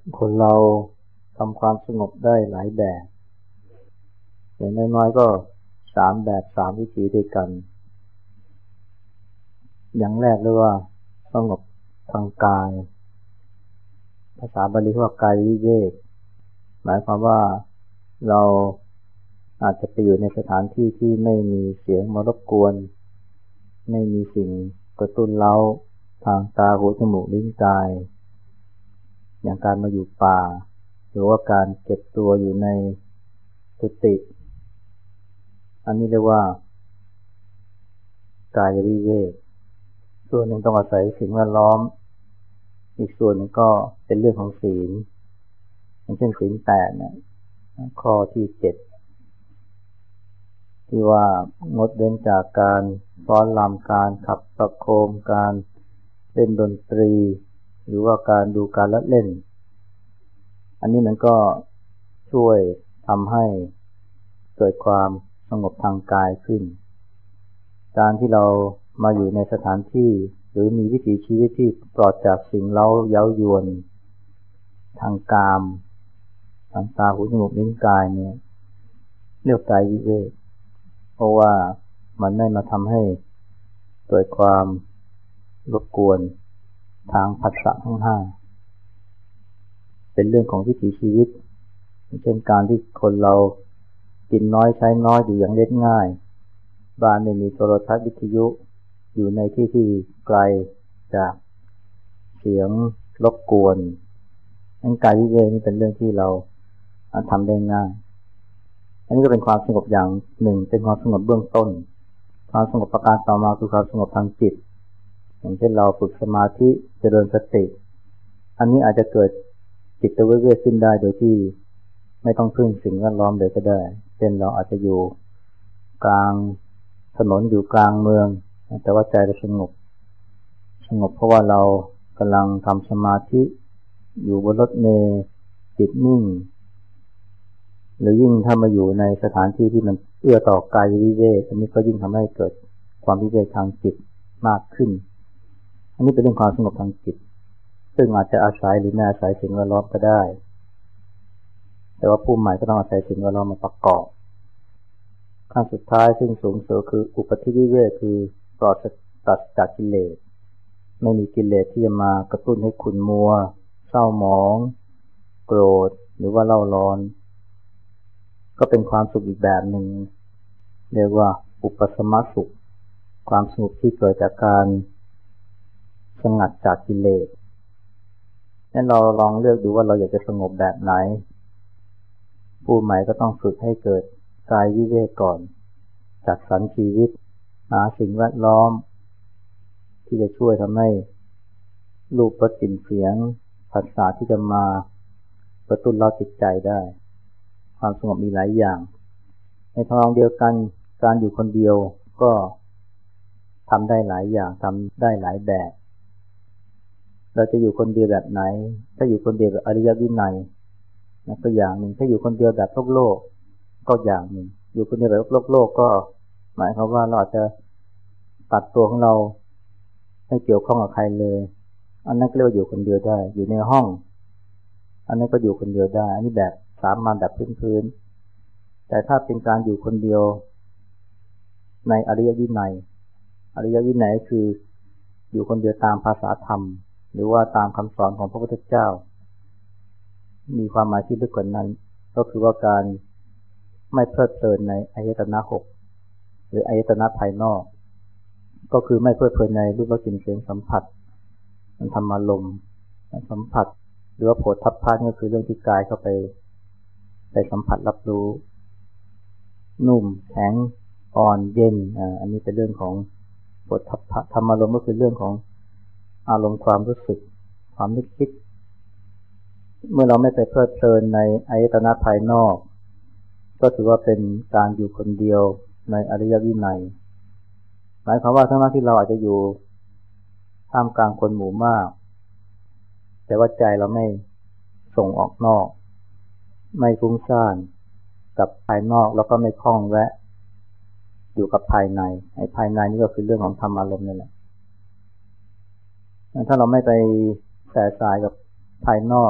คนเราทำความสงบได้หลายแบบอย่างน้อยๆก็3 แบบ3 วิธีด้วยกันอย่างแรกเรียกว่าสงบทางกายภาษาบาลีเรียกว่ากายวิเวกหมายความว่าเราอาจจะไปอยู่ในสถานที่ที่ไม่มีเสียงมารบกวนไม่มีสิ่งกระตุ้นเร้าทางตาหูจมูกลิ้นกายอย่างการมาอยู่ป่าหรือว่าการเก็บตัวอยู่ในกุฏิอันนี้เรียกว่ากายวิเวกส่วนหนึ่งต้องอาศัยสิ่งแวดล้อมอีกส่วนหนึ่งก็เป็นเรื่องของศีลอย่างเช่นศีล8เนี่ยข้อที่7ที่ว่างดเว้นจากการฟ้อนรำการขับประโคมการเล่นดนตรีหรือว่าการดูการละเล่นอันนี้มันก็ช่วยทำให้เกิดความสงบทางกายขึ้นการที่เรามาอยู่ในสถานที่หรือมีวิถีชีวิตที่ปลอดจากสิ่งเร้าเย้ายวนทางกามทางตาหูจมูกลิ้นกายเนี่ยเรียกกายวิเวกเพราะว่ามันไม่มาทำให้เกิดความรบกวนทางผัสสะทั้ง5เป็นเรื่องของวิถีชีวิตเช่นการที่คนเรากินน้อยใช้น้อยอยู่อย่างเรียบง่ายบ้านไม่มีโทรทัศน์วิทยุอยู่ในที่ที่ไกลจากเสียงรบกวนกายวิเวกนี่เป็นเรื่องที่เราทำได้ง่ายอันนี้ก็เป็นความสงบอย่างหนึ่งเป็นความสงบเบื้องต้นความสงบประการต่อมาคือความสงบทางจิตอย่างเช่นเราฝึกสมาธิเจริญสติอันนี้อาจจะเกิดจิตวิเวกขึ้นได้โดยที่ไม่ต้องพึ่งสิ่งแวดล้อมเลยก็ได้เช่นเราอาจจะอยู่กลางถนนอยู่กลางเมืองแต่ว่าใจเราสงบเพราะว่าเรากำลังทำสมาธิอยู่บนรถเมล์จิตนิ่งหรือยิ่งถ้ามาอยู่ในสถานที่ที่มันเอื้อต่อกายวิเวกอันนี้ก็ยิ่งทำให้เกิดความวิเวกทางจิตมากขึ้นอันนี้เป็นเรื่องความสงบทางจิตซึ่งอาจจะอาศัยหรือไม่อาศัยสิ่งแวดล้อมก็ได้แต่ว่าผู้ใหม่ก็ต้องอาศัยสิ่งแวดล้อมมาประกอบขั้นสุดท้ายซึ่งสูงสุดคืออุปธิวิเวกคือปราศจากกิเลสไม่มีกิเลสที่จะมากระตุ้นให้ขุ่นมัวเศร้าหมองโกรธหรือว่าเล่าร้อนก็เป็นความสุขอีกแบบหนึ่งเรียกว่าอุปสมสุขความสงบที่เกิดจากการสงัดจากกิเลสงั้นเราลองเลือกดูว่าเราอยากจะสงบแบบไหนผู้ใหม่ก็ต้องฝึกให้เกิดกายวิเวกก่อนจัดสรรชีวิตหาสิ่งแวดล้อมที่จะช่วยทำให้รูปรสกลิ่นเสียงผัสสะที่จะมากระตุ้นเราจิตใจได้ความสงบมีหลายอย่างในทางเดียวกันการอยู่คนเดียวก็ทำได้หลายอย่างทำได้หลายแบบเราจะอยู่คนเดียวแบบไหนถ้าอยู่คนเดียวแบบอริยวินัยก็อย่างหนึ่งถ้าอยู่คนเดียวแบบโลกก็อย่างหนึ่งอยู่คนเดียวแบบโลกก็หมายความว่าเราอาจจะตัดตัวของเราไม่เกี่ยวข้องกับใครเลยอันนั้นก็เรียกว่าอยู่คนเดียวได้อยู่ในห้องอันนั้นก็อยู่คนเดียวได้อันนี้แบบสามัญแบบพื้นๆแต่ถ้าเป็นการอยู่คนเดียวในอริยวินัยคืออยู่คนเดียวตามภาษาธรรมหรือว่าตามคำสอนของพระพุทธเจ้ามีความหมายที่ลึกกว่านั้นก็คือว่าการไม่เพลิดเพลินในอายตนะ6หรืออายตนะภายนอกก็คือไม่เพลิดเพลินในรูปรสกลิ่นเสียงสัมผัสธรรมารมณ์สัมผัสหรือว่าโผฏฐัพพะนี่คือเรื่องที่กายเข้าไปสัมผัสรับรู้นุ่มแข็งอ่อนเย็นอันนี้เป็นเรื่องของโผฏฐัพพะธรรมารมณ์ก็คือเรื่องของอารมณ์ความรู้สึกความนึกคิดเมื่อเราไม่ไปเพลิดเพลินในอายตนะภายนอกก็ถือว่าเป็นการอยู่คนเดียวในอริยวินัยหมายความว่าทั้งที่เราอาจจะอยู่ท่ามกลางคนหมู่มากแต่ว่าใจเราไม่ส่งออกนอกไม่ฟุ้งซ่านกับภายนอกแล้วก็ไม่คล้องแวะอยู่กับภายในภายในนี่ก็คือเรื่องของธรรมอารมณ์นั่นแหละถ้าเราไม่ไปแสสายกับภายนอก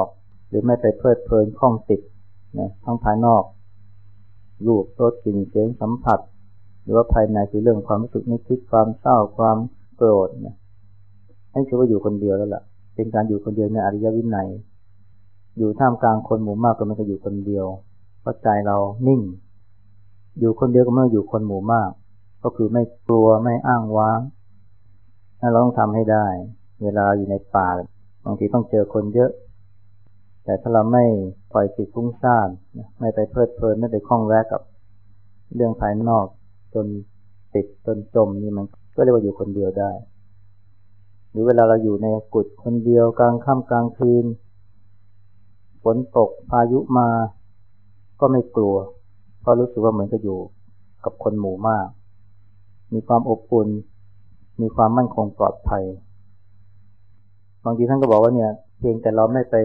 หรือไม่ไปเพลิดเพลินคล้องติดนะทั้งภายนอกรูปรสกลิ่นเสียงสัมผัสหรือว่าภายในคือเรื่องความรู้สึกนึกคิดความเศร้าความโกรธนะนั่นคือว่าอยู่คนเดียวแล้วล่ะเป็นการอยู่คนเดียวในอริยวินัยอยู่ท่ามกลางคนหมู่มากก็ไม่ก็อยู่คนเดียวเพราะใจเรานิ่งอยู่คนเดียวก็ไม่อยู่คนหมู่มากก็คือไม่กลัวไม่อ้างว้างนั่นเราต้องทำให้ได้เวลาอยู่ในป่าบางทีต้องเจอคนเยอะแต่ถ้าเราไม่ปล่อยจิตฟุ้งซ่านไม่ไปเพลิดเพลินไม่ไปคล้องแวะกับเรื่องภายนอกจนติดจนจมนี่มันก็เรียกว่าอยู่คนเดียวได้หรือเวลาเราอยู่ในกุฏคนเดียวกลางค่ำกลางคืนฝนตกพายุมาก็ไม่กลัวเพราะรู้สึกว่าเหมือนจะอยู่กับคนหมู่มากมีความอบอุ่นมีความมั่นคงปลอดภัยบางทีท่านก็บอกว่าเนี่ยเพียงแต่เราไม่ไป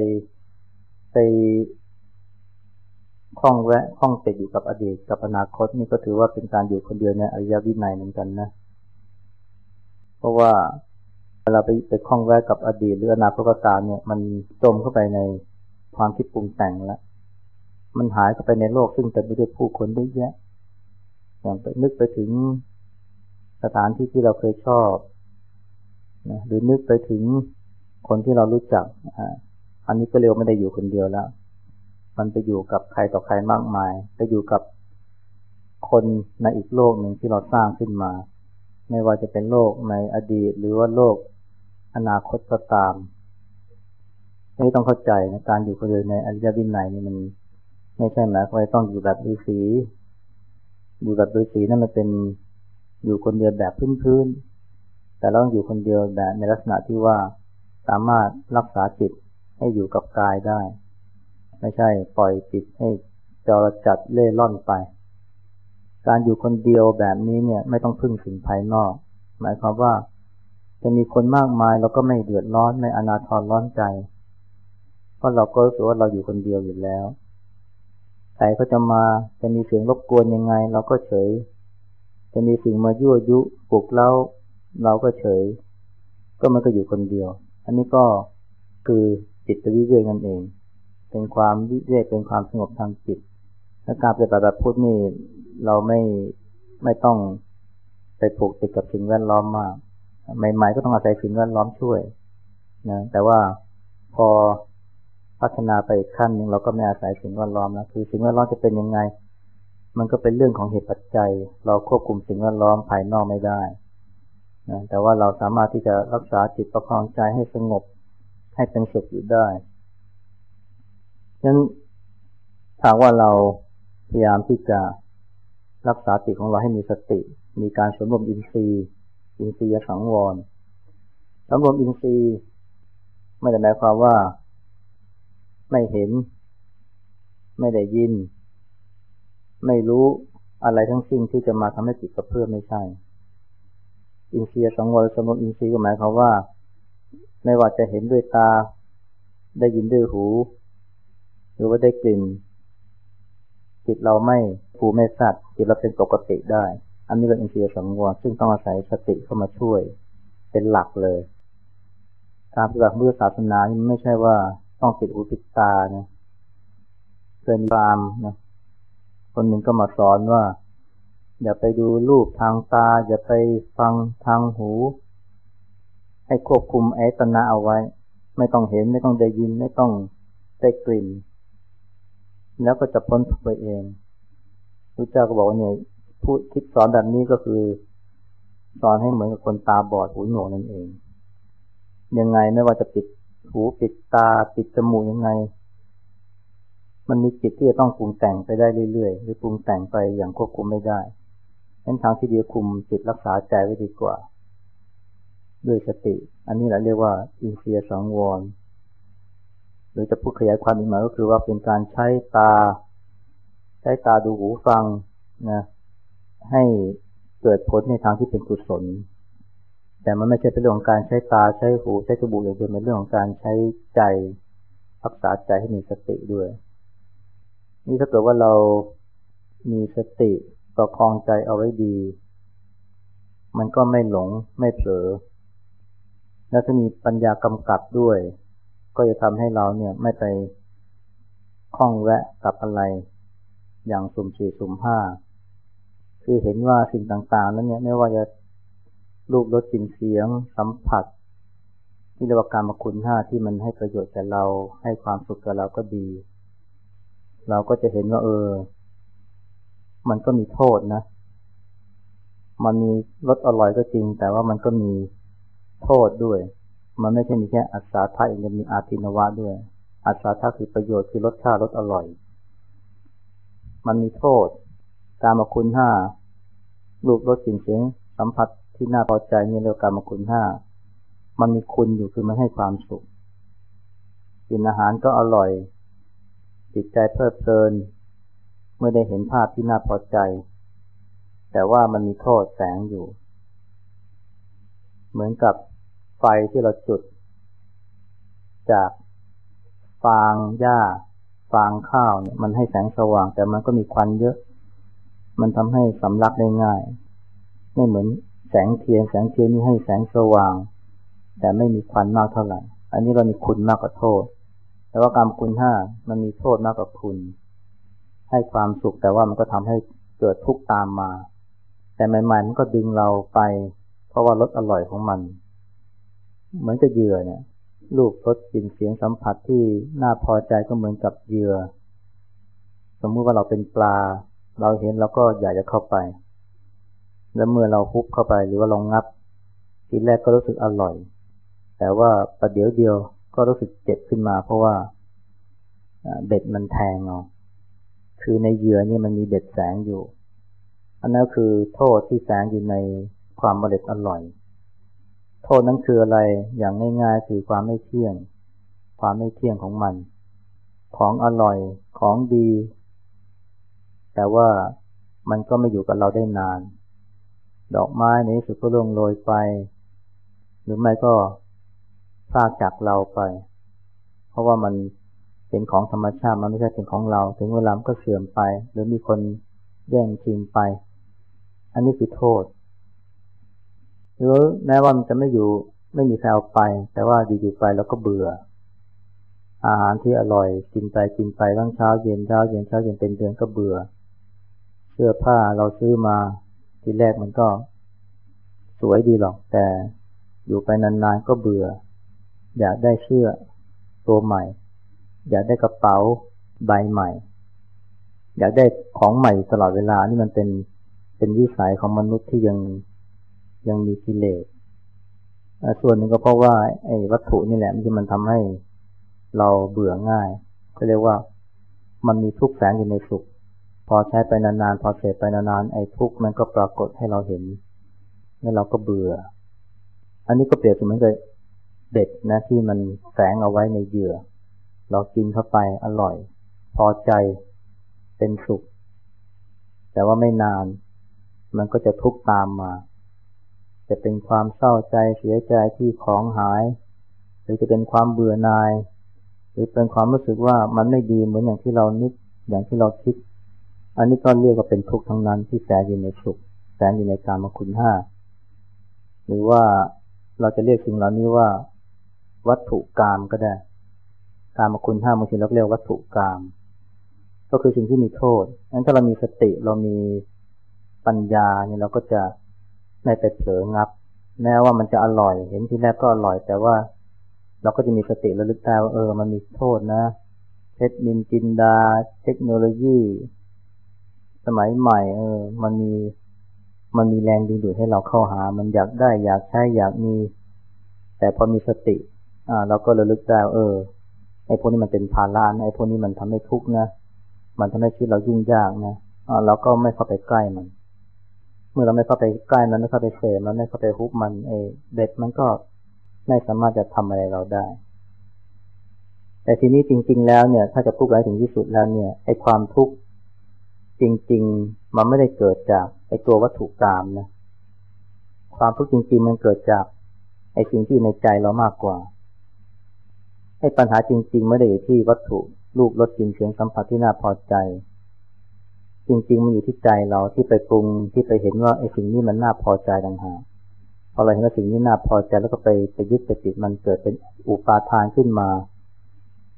คล้องแวะคล้องติดอยู่กับอดีตกับอนาคตนี่ก็ถือว่าเป็นการอยู่คนเดียวในอริยวินัยเหมือนกันนะเพราะว่าเวลาไปคล้องแวะกับอดีตหรืออนาคตก็ตามเนี่ยมันจมเข้าไปในความคิดปรุงแต่งแล้วมันหายเข้าไปในโลกซึ่งเต็มไปด้วยผู้คนเยอะแยะอย่างไปนึกไปถึงสถานที่ที่เราเคยชอบนะหรือนึกไปถึงคนที่เรารู้จักอันนี้ก็เรียกไม่ได้อยู่คนเดียวแล้วมันไปอยู่กับใครต่อใครมากมายไปอยู่กับคนในอีกโลกหนึ่งที่เราสร้างขึ้นมาไม่ว่าจะเป็นโลกในอดีตหรือว่าโลกอนาคตก็ตามนี่ต้องเข้าใจนะการอยู่คนเดียวในอริยวินัยนี่มันไม่ใช่หมายความว่าต้องอยู่แบบฤาษีอยู่แบบฤาษีนั่นมันเป็นอยู่คนเดียวแบบพื้นๆแต่เราต้องอยู่คนเดียวแบบในลักษณะที่ว่าสามารถรักษาจิตให้อยู่กับกายได้ไม่ใช่ปล่อยจิตให้จรจัดเล่ร่อนไปการอยู่คนเดียวแบบนี้เนี่ยไม่ต้องพึ่งสิ่งภายนอกหมายความว่าจะมีคนมากมายเราก็ไม่เดือดร้อนไม่อนาถร้อนใจเพราะเราก็รู้สึกว่าเราอยู่คนเดียวอยู่แล้วใครก็จะมาจะมีเสียงรบกวนยังไงเราก็เฉยจะมีสิ่งมายั่วยุปลุกเราก็เฉยก็มันก็อยู่คนเดียวอันนี้ก็คือจิตวิเวกนั่นเองเป็นความวิเวกเป็นความสงบทางจิตและการปฏิบัติแบบพุทธนี่เราไม่ต้องไปผูกติดกับสิ่งแวดล้อมมากใหม่ๆก็ต้องอาศัยสิ่งแวดล้อมช่วยนะแต่ว่าพอพัฒนาไปอีกขั้นนึงเราก็ไม่อาศัยสิ่งแวดล้อมแล้วคือสิ่งแวดล้อมจะเป็นยังไงมันก็เป็นเรื่องของเหตุปัจจัยเราควบคุมสิ่งแวดล้อมภายนอกไม่ได้นะแต่ว่าเราสามารถที่จะรักษาจิตประคองใจให้สงบให้เป็นสุขอยู่ได้ฉะนั้นถ้าว่าเราพยายามที่จะรักษาจิตของเราให้มีสติมีการสำรวมอินทรีย์สังวรสำรวมอินทรีย์ไม่ได้หมายความว่าไม่เห็นไม่ได้ยินไม่รู้อะไรทั้งสิ้นที่จะมาทำให้จิตกระเพื่อมไม่ใช่อินทรีย์สังวรสำรวมอินทรีย์ก็หมายความว่าไม่ว่าจะเห็นด้วยตาได้ยินด้วยหูหรือว่าได้กลิ่นจิตเราไม่ฟูไม่สัตว์จิตเราเป็นปกติได้อันนี้เป็นอินทรีย์สังวรซึ่งต้องอาศัยสติเข้ามาช่วยเป็นหลักเลยการปฏิบัติพุทธศาสนานี่ไม่ใช่ว่าต้องปิดหูปิดตานะเคยมีพราหมณ์นะคนหนึ่งก็มาสอนว่าอย่าไปดูรูปทางตาอย่าไปฟังทางหูให้ควบคุมอายตนะเอาไว้ไม่ต้องเห็นไม่ต้องได้ยินไม่ต้องได้กลิ่นแล้วก็จะพ้นทุกข์ไปเองพระเจ้าก็บอกว่าเนี่ยพูดคิดสอนแบบนี้ก็คือสอนให้เหมือนกับคนตาบอดหูหนวกนั่นเองยังไงไม่ว่าจะปิดหูปิดตาปิดจมูกยังไงมันมีจิตที่จะต้องปรุงแต่งไปได้เรื่อยๆหรือปรุงแต่งไปอย่างควบคุมไม่ได้งั้นทางที่ดีคุมจิตรักษาใจไว้ดีกว่าด้วยสติอันนี้แหละเรียกว่าอินทรีย์สังวรหรือจะพูดขยายความอีกหน่อยก็คือว่าเป็นการใช้ตาดูหูฟังนะให้เกิดผลในทางที่เป็นกุศลแต่มันไม่ใช่เป็นเรื่องของการใช้ตาใช้หูใช้จมูกอย่างเดียวเป็นเรื่องของการใช้ใจรักษาใจให้มีสติด้วยนี่ถ้าเกิดว่าเรามีสติประคองใจเอาไว้ดีมันก็ไม่หลงไม่เผลอและถ้ามีปัญญากำกับด้วยก็จะทำให้เราเนี่ยไม่ไปข้องแวะกับอะไรอย่างสุ่มสี่สุ่มห้าคือเห็นว่าสิ่งต่างๆนั้นเนี่ยไม่ว่าจะรูปรสกลิ่นเสียงสัมผัสที่เรียกว่ากามคุณห้าที่มันให้ประโยชน์แก่เราให้ความสุขแก่เราก็ดีเราก็จะเห็นว่ามันก็มีโทษนะมันมีรสอร่อยก็จริงแต่ว่ามันก็มีโทษด้วยมันไม่ใช่มีแค่อัศธายังมีอาทินวะด้วยอัศธาคือประโยชน์คือรสชาติรสอร่อยมันมีโทษกามคุณห้ารูปรสกลิ่นเสียงสัมผัสที่น่าพอใจนี่เรียกกามคุณห้ามันมีคุณอยู่คือมันให้ความสุขกินอาหารก็อร่อยจิตใจเพลิดเพลินเมื่อได้เห็นภาพที่น่าพอใจแต่ว่ามันมีโทษแฝงอยู่เหมือนกับไฟที่เราจุดจากฟางหญ้าฟางข้าวเนี่ยมันให้แสงสว่างแต่มันก็มีควันเยอะมันทำให้สำลักได้ง่ายไม่เหมือนแสงเทียนนี่ให้แสงสว่างแต่ไม่มีควันมากเท่าไหร่อันนี้เรามีคุณมากกว่าโทษแต่ว่ากามคุณห้ามันมีโทษมากกว่าคุณให้ความสุขแต่ว่ามันก็ทำให้เกิดทุกข์ตามมาแต่ใหม่ๆมันก็ดึงเราไปเพราะว่ารสอร่อยของมันเหมือนกับเหยื่อเนี่ยรูปรสกลิ่นเสียงสัมผัสที่น่าพอใจก็เหมือนกับเหยื่อสมมุติว่าเราเป็นปลาเราเห็นเราก็อยากจะเข้าไปแล้วเมื่อเราฮุบเข้าไปหรือว่าลองงับทีแรกก็รู้สึกอร่อยแต่ว่าประเดี๋ยวเดียวก็รู้สึกเจ็บขึ้นมาเพราะว่าเบ็ดมันแทงเอาคือในเหยื่อนี่มันมีเบ็ดแสงอยู่อันนั้นคือโทษที่แฝงอยู่ในความอร่อยโทษนั้นคืออะไรอย่างง่ายๆคือความไม่เที่ยงของมันของอร่อยของดีแต่ว่ามันก็ไม่อยู่กับเราได้นานดอกไม้ในที่สุดก็ร่วงโรยไปหรือไม่ก็พรากจากเราไปเพราะว่ามันเป็นของธรรมชาติมันไม่ใช่เป็นของเราถึงเวลามันก็เสื่อมไปหรือมีคนแย่งชิงไปอันนี้คือโทษหรือแม้ว่ามันจะไม่มีใครเอาไปแต่ว่าอยู่ๆไปแล้วก็เบื่ออาหารที่อร่อยกินไปทั้งเช้าเย็นเป็นเดือนก็เบื่อเสื้อผ้าเราซื้อมาทีแรกมันก็สวยดีหรอกแต่อยู่ไปนานๆก็เบื่ออยากได้เสื้อตัวใหม่อยากได้กระเป๋าใบใหม่อยากได้ของใหม่ตลอดเวลานี่มันเป็นวิสัยของมนุษย์ที่ยังมีกิเลสส่วนหนึ่งก็เพราะว่าไอ้วัตถุนี่แหละที่มันทำให้เราเบื่อง่ายก็เรียกว่ามันมีทุกข์แฝงอยู่ในสุขพอใช้ไปนานๆพอเสพไปนานๆไอ้ทุกข์มันก็ปรากฏให้เราเห็นแล้วเราก็เบื่ออันนี้ก็เปรียบเสมือนกับเบ็ดนะที่มันแฝงเอาไว้ในเหยื่อเรากินเข้าไปอร่อยพอใจเป็นสุขแต่ว่าไม่นานมันก็จะทุกข์ตามมาจะเป็นความเศร้าใจเสียใจที่ของหายหรือจะเป็นความเบื่อหน่ายหรือเป็นความรู้สึกว่ามันไม่ดีเหมือนอย่างที่เรานึกอย่างที่เราคิดอันนี้ก็เรียกว่าเป็นทุกข์ทั้งนั้นที่แฝงอยู่ในสุขแฝงอยู่ในกามคุณห้าหรือว่าเราจะเรียกสิ่งเหล่านี้ว่าวัตถุกามก็ได้กามคุณห้าบางทีเราเรียกวัตถุกามก็คือสิ่งที่มีโทษงั้นถ้าเรามีสติเรามีปัญญาเนี่ยเราก็จะไม่ไปเผลองับแม้ว่ามันจะอร่อยเห็นทีแรกก็อร่อยแต่ว่าเราก็จะมีสติระลึกได้ว่ามันมีโทษนะเพชรนินจินดาเทคโนโลยีสมัยใหม่มันมีแรงดึงดูดให้เราเข้าหามันอยากได้อยากใช้อยากมีแต่พอมีสติเราก็ระลึกได้ไอ้พวกนี้มันเป็นภาระนะไอ้พวกนี้มันทำให้ทุกข์นะมันทำให้ชีวิตเรายุ่งยากนะเราก็ไม่เข้าไปใกล้มันเมื่อเราไม่เข้าไปใกล้มันไม่เข้าไปเสพมันไม่เข้าไปฮุบมันเด็กมันก็ไม่สามารถจะทำอะไรเราได้แต่ทีนี้จริงๆแล้วเนี่ยถ้าจะพูดให้ถึงที่สุดแล้วเนี่ยไอ้ความทุกข์จริงๆมันไม่ได้เกิดจากไอ้ตัววัตถุกามนะความทุกข์จริงๆมันเกิดจากไอ้สิ่งที่ในใจเรามากกว่าไอ้ปัญหาจริงๆไม่ได้อยู่ที่วัตถุรูปรสกลิ่นเสียงสัมผัสที่น่าพอใจจริงๆมันอยู่ที่ใจเราที่ไปปรุงที่ไปเห็นว่าไอ้สิ่งนี้มันน่าพอใจต่างหากพอเราเห็นว่าสิ่งนี้น่าพอใจแล้วก็ไปยึดไปติดมันเกิดเป็นอุปาทานขึ้นมา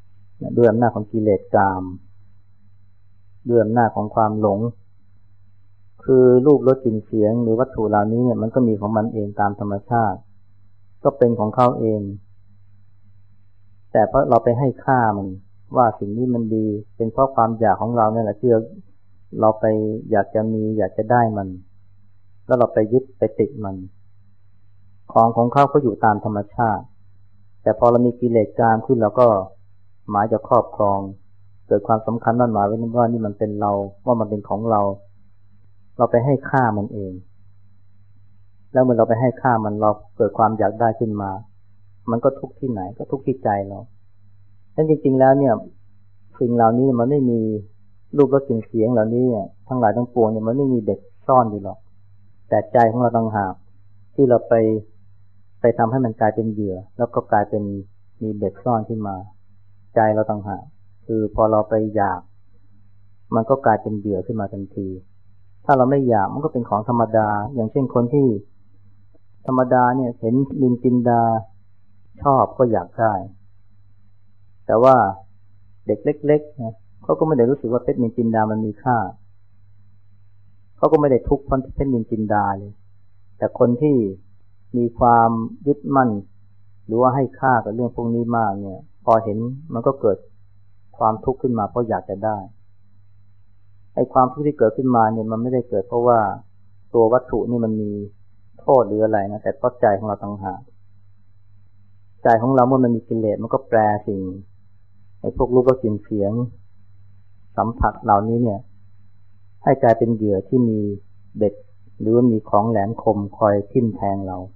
ด้วยอำนาจของกิเลสกามด้วยอำนาจของความหลงคือรูปรสกลิ่นเสียงหรือวัตถุเหล่านี้เนี่ยมันก็มีของมันเองตามธรรมชาติก็เป็นของเขาเองแต่เพราะเราไปให้ค่ามันว่าสิ่งนี้มันดีเป็นเพราะความอยากของเราเนี่ยแหละที่เราไปอยากจะมีอยากจะได้มันแล้วเราไปยึดไปติดมันของเขาก็อยู่ตามธรรมชาติแต่พอเรามีกิเลสกามขึ้นเราก็หมายจะครอบครองเกิดความสำคัญมั่นหมายไว้ว่านี่มันเป็นเราว่ามันเป็นของเราเราไปให้ค่ามันเองแล้วเมื่อเราไปให้ค่ามันเราเกิดความอยากได้ขึ้นมามันก็ทุกข์ที่ไหนก็ทุกข์ที่ใจเราแต่จริงๆแล้วเนี่ยสิ่งเหล่านี้มันไม่มีรูปรสกลิ่นเสียงเหล่านี้ทั้งหลายทั้งปวงเนี่ยมันไม่มีเด็กซ่อนอยู่หรอกแต่ใจของเราต่างหากที่เราไปทำให้มันกลายเป็นเหยื่อแล้วก็กลายเป็นมีเด็กซ่อนขึ้นมาใจเราต่างหากคือพอเราไปอยากมันก็กลายเป็นเหยื่อขึ้นมาทันทีถ้าเราไม่อยากมันก็เป็นของธรรมดาอย่างเช่นคนที่ธรรมดาเนี่ยเห็นนินจินดาชอบก็อยากได้แต่ว่าเด็กเล็กๆนะเขาก็ไม่ได้รู้สึกว่าเพชรนินจินดามันมีค่าเขาก็ไม่ได้ทุกข์เพราะเพชรนินจินดาเลยแต่คนที่มีความยึดมั่นหรือว่าให้ค่ากับเรื่องพวกนี้มากเนี่ยพอเห็นมันก็เกิดความทุกข์ขึ้นมาเพราะอยากจะได้ไอ้ความทุกข์ที่เกิดขึ้นมาเนี่ยมันไม่ได้เกิดเพราะว่าตัววัตถุนี่มันมีโทษหรืออะไรนะแต่เพราะใจของเราต่างหากใจของเราเมื่อมันมีกิเลสมันก็แปรสิ่งไอ้พวกรูปรสกลิ่นเสียงสัมผัสเหล่านี้เนี่ยให้กลายเป็นเหยื่อที่มีเบ็ดหรือว่ามีของแหลมคมคอยทิ่มแทงเรา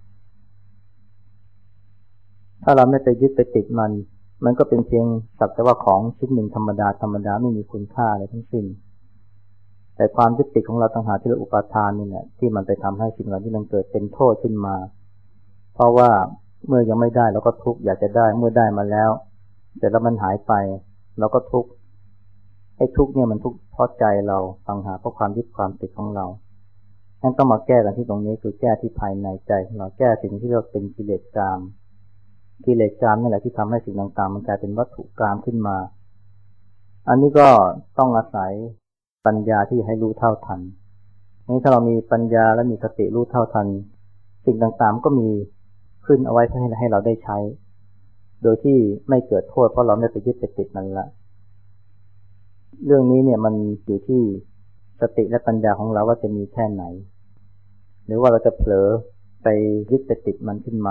ถ้าเราไม่ไปยึดไปติดมันก็เป็นเพียงสักแต่ว่าของชิ้นหนึ่งธรรมดาไม่มีคุณค่าอะไรทั้งสิ้นแต่ความยึดติดของเราต่างหากที่เราอุปาทานนี่แหละที่มันไปทำให้สิ่งเหล่านี้มันเกิดเป็นโทษขึ้นมาเพราะว่าเมื่อยังไม่ได้เราก็ทุกข์อยากจะได้เมื่อได้มาแล้วแต่แล้วมันหายไปเราก็ทุกข์ไอ้ทุกข์เนี่ยมันทุกข์เพราะใจเราต่างหากเพราะความยึดความติดของเรางั้นต้องมาแก้กันที่ตรงนี้คือแก้ที่ภายในใจของเราแก้สิ่งที่เราเป็นกิเลสกามนี่แหละที่ทำให้สิ่งต่างๆมันกลายเป็นวัตถุกามขึ้นมาอันนี้ก็ต้องอาศัยปัญญาที่ให้รู้เท่าทันนี่ถ้าเรามีปัญญาและมีสติรู้เท่าทันสิ่งต่างๆก็มีขึ้นเอาไว้ให้เราได้ใช้โดยที่ไม่เกิดโทษเพราะเราไม่ไปยึดไปติดมันละเรื่องนี้เนี่ยมันอยู่ที่สติและปัญญาของเราว่าจะมีแค่ไหนหรือว่าเราจะเผลอไปยึดไปติดมันขึ้นมา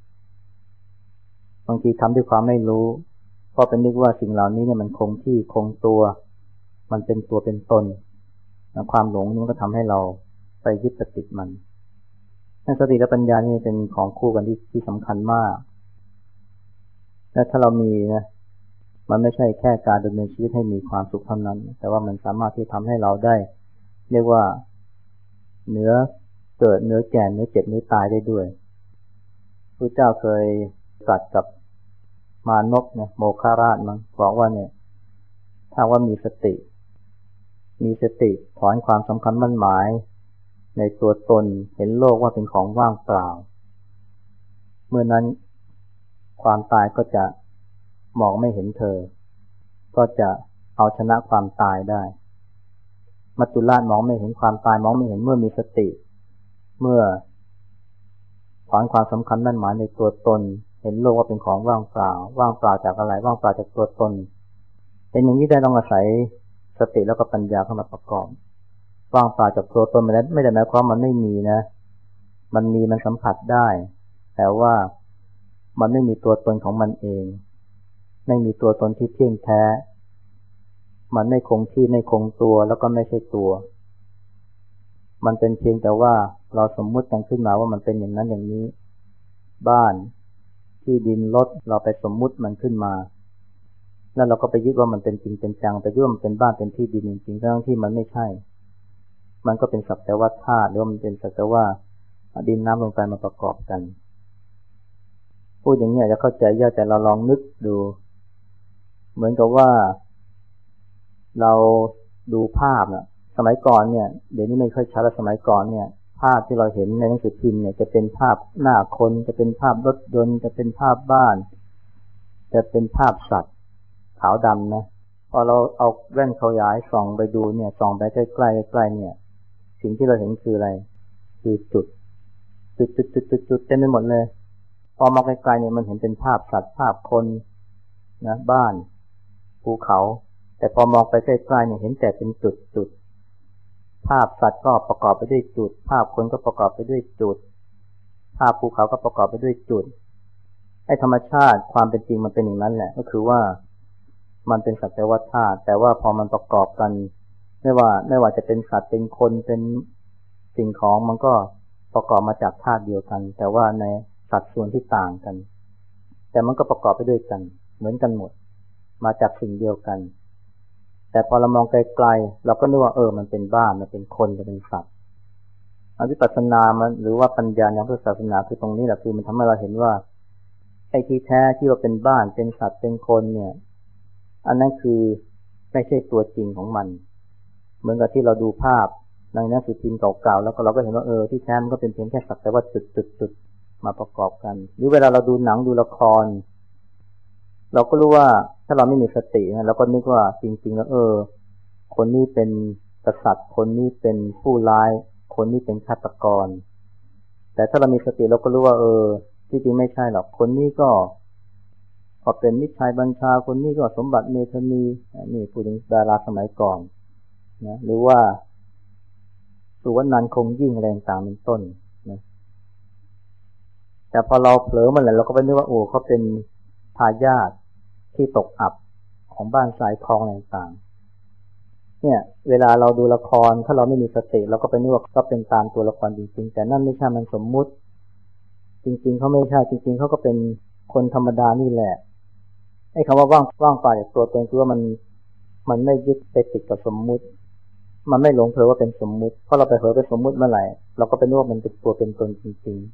บางทีทำด้วยความไม่รู้เพราะเป็นนึกว่าสิ่งเหล่านี้เนี่ยมันคงที่คงตัวมันเป็นตัวเป็นตนความหลงนี่มันก็ทำให้เราไปยึดติดมันสติและปัญญานี่เป็นของคู่กันที่สำคัญมากและถ้าเรามีนะมันไม่ใช่แค่การดำเนินชีวิตให้มีความสุขเท่านั้นแต่ว่ามันสามารถที่ทำให้เราได้เรียกว่าเนื้อเกิดเนื้อแก่เนื้อเจ็บเนื้อตายได้ด้วยพระเจ้าเคยตรัสกับมานพเนี่ยโมฆราชมั้งบอกว่าเนี่ยถ้าว่ามีสติถอนความสำคัญมั่นหมายในตัวตนเห็นโลกว่าเป็นของว่างเปล่าเมื่อนั้นความตายก็จะมองไม่เห็นเธอก็จะเอาชนะความตายได้มัจจุราชมองไม่เห็นความตายมองไม่เห็นเมื่อมีสติเมื่อถอนความสำคัญมั่นหมายในตัวตนเห็นโลกว่าเป็นของว่างเปล่าจากอะไรว่างเปล่าจากตัวตนเป็นอย่างนี้ได้ต้องอาศัยสติแล้วก็ปัญญาเข้ามาประกอบว่างเปล่าจากตัวตนไม่ได้หมายความมันไม่มีนะมันมีมันสัมผัสได้แต่ว่ามันไม่มีตัวตนของมันเองไม่มีตัวตนที่เที่ยงแท้มันไม่คงที่ไม่คงตัวแล้วก็ไม่ใช่ตัวมันเป็นเพียงแต่ว่าเราสมมุติกันขึ้นมาว่ามันเป็นอย่างนั้นอย่างนี้บ้านที่ดินรถเราไปสมมุติมันขึ้นมาแล้วเราก็ไปยึดว่ามันเป็นจริงเป็นจังไปยึดว่ามันเป็นบ้านเป็นที่ดินจริงๆทั้งที่มันไม่ใช่มันก็เป็นสักแต่ว่าธาตุหรือว่ามันเป็นสักแต่ว่าดินน้ำลมไฟมาประกอบกันพูดอย่างนี้อาจจะเข้าใจยากแต่เราลองนึกดูเหมือนกับว่าเราดูภาพนะสมัยก่อนเนี่ยเดี๋ยวนี้ไม่ค่อยชัดแล้วสมัยก่อนเนี่ยภาพที่เราเห็นในหนังสือพิมพ์เนี่ยจะเป็นภาพหน้าคนจะเป็นภาพรถยนต์จะเป็นภาพบ้านจะเป็นภาพสัตว์ทาวดำนะพอเราเอาแว่นขยายส่องไปดูเนี่ยส่องไปใกล้ๆใกล้ๆเนี่ยสิ่งที่เราเห็นคืออะไรคือจุดเต็มไปหมดเลยพอมองไกลๆเนี่ยมันเห็นเป็นภาพสัตว์ภาพคนนะบ้านภูเขาแต่พอมองไปใกล้ๆเนี่ยเห็นแต่เป็นจุดภาพสัตว์ก็ประกอบไปด้วยจุดภาพคนก็ประกอบไปด้วยจุดภาพภูเขาก็ประกอบไปด้วยจุดไอ้ธรรมชาติความเป็นจริงมันเป็นอย่างนั้นแหละก็คือว่ามันเป็นสัจจวัฏธาตุแต่ว่าพอมันประกอบกันไม่ว่าจะเป็นสัตว์เป็นคนเป็นสิ่งของมันก็ประกอบมาจากธาตุเดียวกันแต่ว่าในสัดส่วนที่ต่างกันแต่มันก็ประกอบไปด้วยกันเหมือนกันหมดมาจากสิ่งเดียวกันแต่พอเรามองไกลๆเราก็นึกว่ามันเป็นบ้านมันเป็นคนมันเป็นสัตว์วิปัสสนามันหรือว่าปัญญาในพุทธศาสนาคือตรงนี้แหละคือมันทำให้เราเห็นว่าไอ้ที่แท้ที่ว่าเป็นบ้านเป็นสัตว์เป็นคนเนี่ยอันนั้นคือไม่ใช่ตัวจริงของมันเหมือนกับที่เราดูภาพในหนังสือพิมพ์เก่าๆแล้วก็เราก็เห็นว่าที่แท้มันก็เป็นเพียงแค่สักแต่ว่าจุดมาประกอบกันหรือเวลาเราดูหนังดูละครเราก็รู้ว่าถ้าเราไม่มีสตินะเราก็นึกว่าจริงๆแล้วคนนี้เป็นกษัตริย์คนนี้เป็นผู้ร้ายคนนี้เป็นฆาตกรแต่ถ้าเรามีสติเราก็รู้ว่าที่จริงไม่ใช่หรอกคนนี้ก็เป็นมิตรชัยบัญชาคนนี้ก็สมบัติเมธานีนี่พูดถึงดาราสมัยก่อนนะหรือว่าสุวรรณันท์คงยิ่งอะไรต่างๆเป็นต้นนะแต่พอเราเผลอมันแหละเราก็ไปนึกว่าเขาเป็นทายาทที่ตกอับของบ้านสายทองอะไรต่างๆเนี่ยเวลาเราดูละครถ้าเราไม่มีสติเราก็ไปนึกว่าก็เป็นตามตัวละครจริงๆแต่นั่นไม่ใช่มันสมมุติจริงๆเขาไม่ใช่จริงๆเขาก็เป็นคนธรรมดานี่แหละไอ้คำว่าว่างเปล่าจากตัวตนคือว่ามันไม่ยึดไปติดกับสมมุติมันไม่หลงเผลอว่าเป็นสมมุติเพราะเราไปเผลอเป็นสมมุติเมื่อไหร่เราก็ไปนึกว่ามันเป็นตัวเป็นตนจริง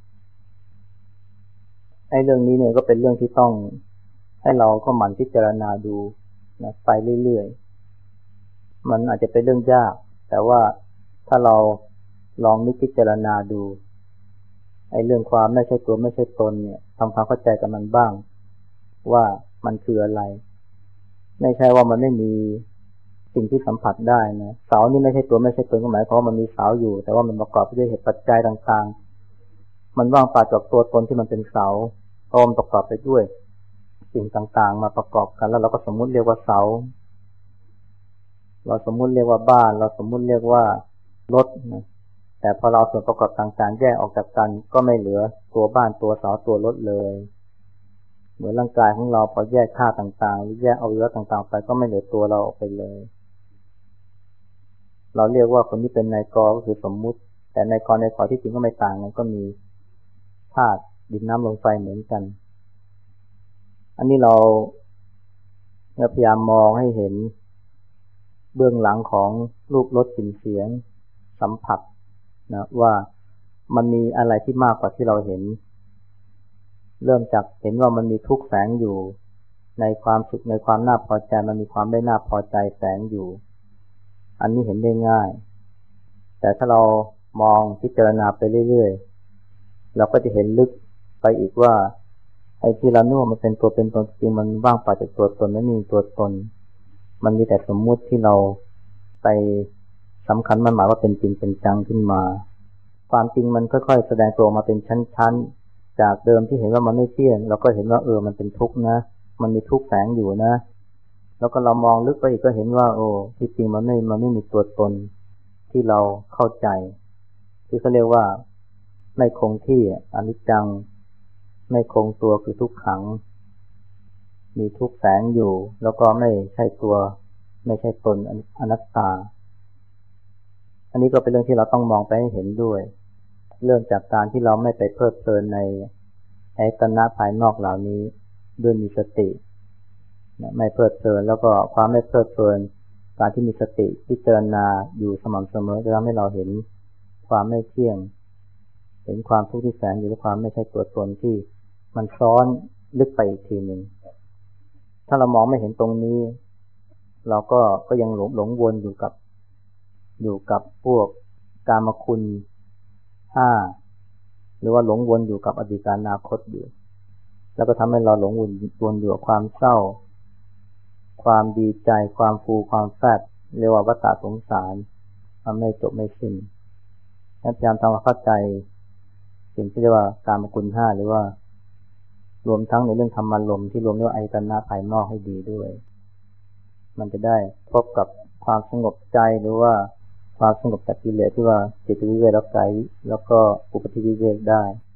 ๆไอ้เรื่องนี้เนี่ยก็เป็นเรื่องที่ต้องให้เราก็หมั่นพิจารณาดูนะไปเรื่อยๆมันอาจจะเป็นเรื่องยากแต่ว่าถ้าเราลองนึกพิจารณาดูไอ้เรื่องความไม่ใช่ตัวไม่ใช่ตนเนี่ยทำความเข้าใจกับมันบ้างว่ามันคืออะไรไม่ใช่ว่ามันไม่มีสิ่งที่สัมผัสได้นะเสานี่ไม่ใช่ตัวไม่ใช่ตนก็หมายความว่ามันมีเสาอยู่แต่ว่ามันประกอบไปด้วยเหตุปัจจัยต่างๆมันว่างเปล่าจากตัวตนที่มันเป็นเสาเพราะมันประกอบไปด้วยสิ่งต่างๆมาประกอบกันแล้วเราก็สมมุติเรียกว่าเสาเราสมมุติเรียกว่าบ้านเราสมมุติเรียกว่ารถนะแต่พอเราส่วนประกอบต่างๆแยกออกจากกันก็ไม่เหลือตัวบ้านตัวเสาตัวรถเลยเหมือนร่างกายของเราพอแยกธาตุต่างๆหรือแยกอวัยวะต่างๆไปก็ไม่เหลือตัวเราออกไปเลยเราเรียกว่าคนที่เป็นนายกก็คือสมมุติแต่นายกในขอที่จริงก็ไม่ต่างกันก็มีธาตุดินน้ำลมไฟเหมือนกันอันนี้เราพยายามมองให้เห็นเบื้องหลังของรูปรสกลิ่นเสียงสัมผัสนะว่ามันมีอะไรที่มากกว่าที่เราเห็นเริ่มจากเห็นว่ามันมีทุกข์แฝงอยู่ในความสุขในความน่าพอใจมันมีความไม่น่าพอใจแฝงอยู่อันนี้เห็นได้ง่ายแต่ถ้าเรามองพิจารณาไปเรื่อยๆเราก็จะเห็นลึกไปอีกว่าไอ้ที่เรานึกว่ามันเป็นตัวเป็นตนจริงมันว่างเปล่าจากตัวตนไม่มีตัวตนมันมีแต่สมมุติที่เราไปสำคัญมันหมายว่าเป็นจริงเป็นจังขึ้นมาความจริงมันค่อยๆแสดงตัวมาเป็นชั้นๆจากเดิมที่เห็นว่ามันไม่เที่ยงเราก็เห็นว่ามันเป็นทุกข์นะมันมีทุกข์แฝงอยู่นะแล้วก็เรามองลึกไปอีกก็เห็นว่าที่จริงมันไม่มีตัวตนที่เราเข้าใจที่เขาเรียกว่าไม่คงที่อนิจจังไม่คงตัวคือทุกขังมีทุกข์แฝงอยู่แล้วก็ไม่ใช่ตัวไม่ใช่ตนอนัตตาอันนี้ก็เป็นเรื่องที่เราต้องมองไปให้เห็นด้วยเริ่มจากการที่เราไม่ไปเพลิดเพลินในอายตนะภายนอกเหล่านี้ด้วยมีสติไม่เพลิดเพลินแล้วก็ความไม่เพลิดเพลินการที่มีสติพิจารณาอยู่สม่ำเสมอจะทำให้เราเห็นความไม่เที่ยงเห็นความทุกข์ที่แฝงอยู่และความไม่ใช่ตัวตนที่มันซ้อนลึกไปอีกทีหนึ่งถ้าเรามองไม่เห็นตรงนี้เราก็ยังหลงวนอยู่กับพวกกามคุณ5หรือว่าหลงวนอยู่กับอดีตอนาคตอยู่แล้วก็ทำให้เราหลงวนอยู่กับความเศร้าความดีใจความฟูความแฟบเรียกว่าวัฏสงสารมันไม่จบไม่สิ้นพยายามทำความเข้าใจสิ่งที่เรียกว่ากามคุณห้าหรือว่ารวมทั้งในเรื่องธรรมารมณ์ที่รวมด้วยอายตนะภายนอกให้ดีด้วยมันจะได้พบกับความสงบใจหรือว่าความสงบจากกิเลสที่ว่าจิตวิเวกแล้วก็อุปธิวิเวกได้